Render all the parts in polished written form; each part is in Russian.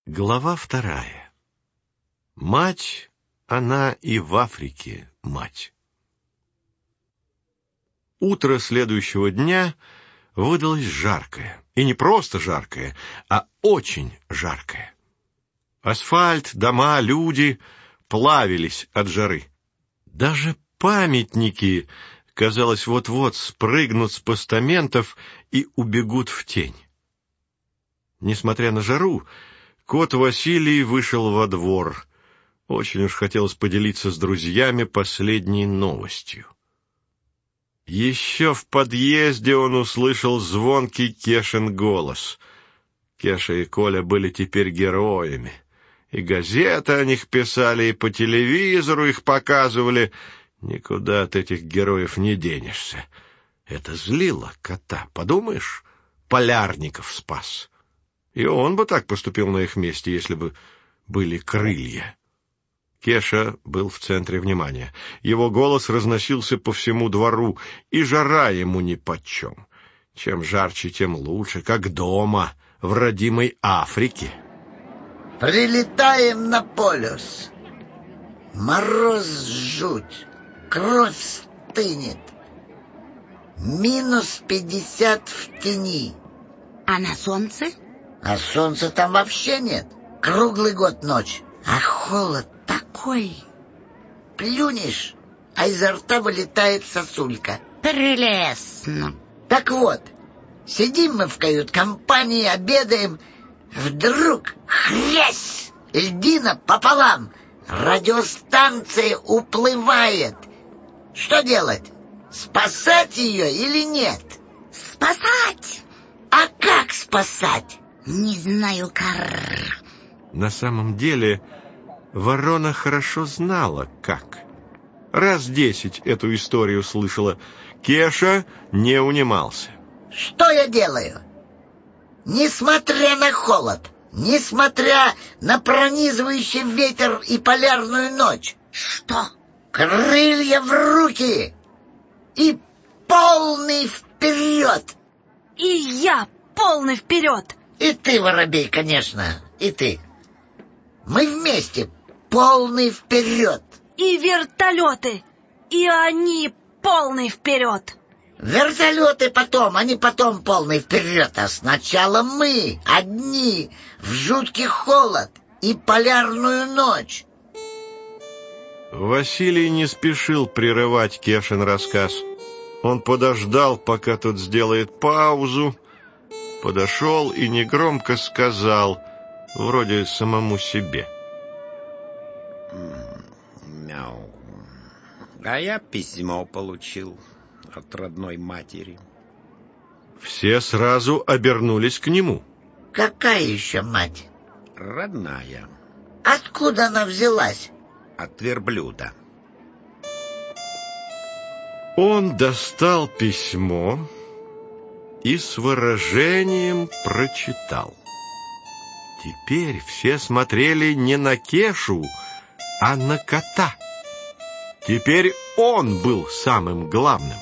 Глава 2. Мать, она и в Африке мать. Утро следующего дня выдалось жаркое. И не просто жаркое, а очень жаркое. Асфальт, дома, люди плавились от жары. Даже памятники, казалось, вот-вот спрыгнут с постаментов и убегут в тень. Несмотря на жару, кот Василий вышел во двор. Очень уж хотелось поделиться с друзьями последней новостью. Еще в подъезде он услышал звонкий Кешин голос. Кеша и Коля были теперь героями. И газеты о них писали, и по телевизору их показывали. Никуда от этих героев не денешься. Это злило кота, подумаешь, Полярников спас. И он бы так поступил на их месте, если бы были крылья. Кеша был в центре внимания. Его голос разносился по всему двору, и жара ему нипочем. Чем жарче, тем лучше, как дома, в родимой Африке. Прилетаем на полюс. Мороз жуть, кровь стынет. -50 в тени. А на солнце? А солнца там вообще нет. Круглый год ночь. А холод такой. Плюнешь, а изо рта вылетает сосулька. Прелестно. Так вот, сидим мы в кают-компании, обедаем. Вдруг хрясь, льдина пополам. Радиостанция уплывает. Что делать? Спасать ее или нет? Спасать! А как спасать? Не знаю, карр. На самом деле, ворона хорошо знала, как. Раз 10 эту историю слышала. Кеша не унимался. Что я делаю? Несмотря на холод, несмотря на пронизывающий ветер и полярную ночь. Что? Крылья в руки и полный вперед. И я полный вперед. И ты, воробей, конечно, и ты. Мы вместе полный вперед. И вертолеты, и они полный вперед. Вертолеты потом, они потом полный вперед. А сначала мы, одни, в жуткий холод и полярную ночь. Василий не спешил прерывать Кешин рассказ. Он подождал, пока тот сделает паузу, подошел и негромко сказал, вроде самому себе. Мяу. А я письмо получил от родной матери. Все сразу обернулись к нему. Какая еще мать? Родная. Откуда она взялась? От верблюда. Он достал письмо и с выражением прочитал. Теперь все смотрели не на Кешу, а на кота. Теперь он был самым главным.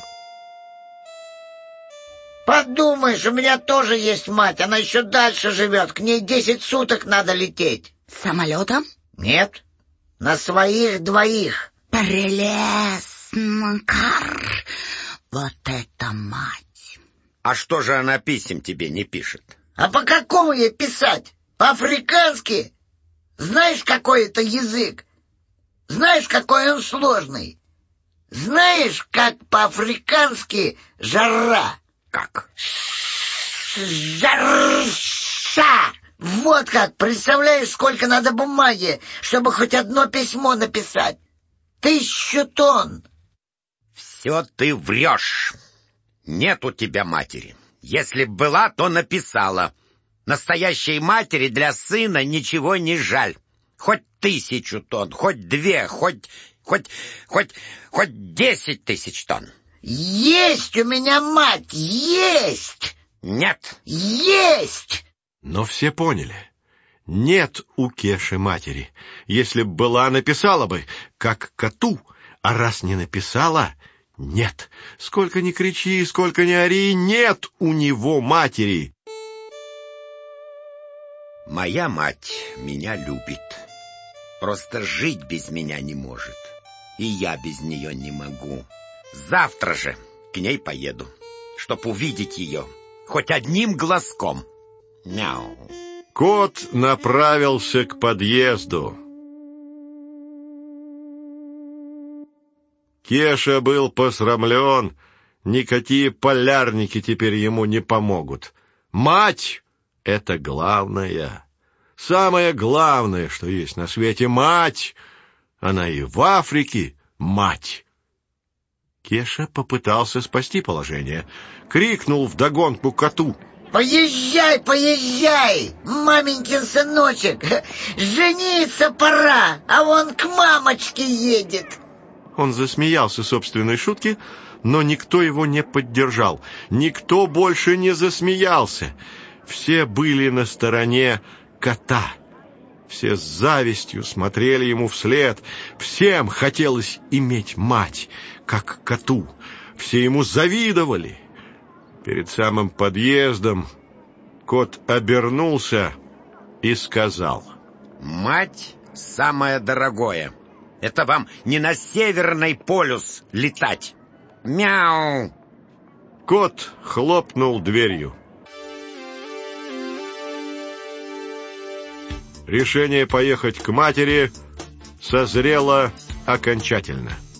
Подумаешь, у меня тоже есть мать. Она еще дальше живет. К ней 10 суток надо лететь. Самолетом? Нет, на своих двоих. Прелестно, карр. Вот это мать. А что же она писем тебе не пишет? А по какому ей писать? По-африкански? Знаешь, какой это язык? Знаешь, какой он сложный? Знаешь, как по-африкански жара? Как? Жарша! Вот как! Представляешь, сколько надо бумаги, чтобы хоть одно письмо написать? 1000 тонн! Все ты врешь. Нет у тебя матери. Если б была, то написала. Настоящей матери для сына ничего не жаль. Хоть 1000 тонн, хоть 2, хоть 10 тысяч тонн. Есть у меня мать! Есть! Нет. Есть! Но все поняли. Нет у Кеши матери. Если б была, написала бы, как коту. А раз не написала, нет. Сколько ни кричи, сколько ни ори, нет у него матери. Моя мать меня любит. Просто жить без меня не может. И я без нее не могу. Завтра же к ней поеду, чтоб увидеть ее хоть одним глазком. Мяу. Кот направился к подъезду. Кеша был посрамлен. Никакие полярники теперь ему не помогут. Мать — это главное. Самое главное, что есть на свете — мать. Она и в Африке мать. Кеша попытался спасти положение. Крикнул вдогонку коту: «Поезжай, поезжай, маменькин сыночек! Жениться пора, а он к мамочке едет!» Он засмеялся собственной шутке, но никто его не поддержал. Никто больше не засмеялся. Все были на стороне кота. Все с завистью смотрели ему вслед. Всем хотелось иметь мать, как коту. Все ему завидовали. Перед самым подъездом кот обернулся и сказал: «Мать — самое дорогое. Это вам не на Северный полюс летать. Мяу!» Кот хлопнул дверью. Решение поехать к матери созрело окончательно.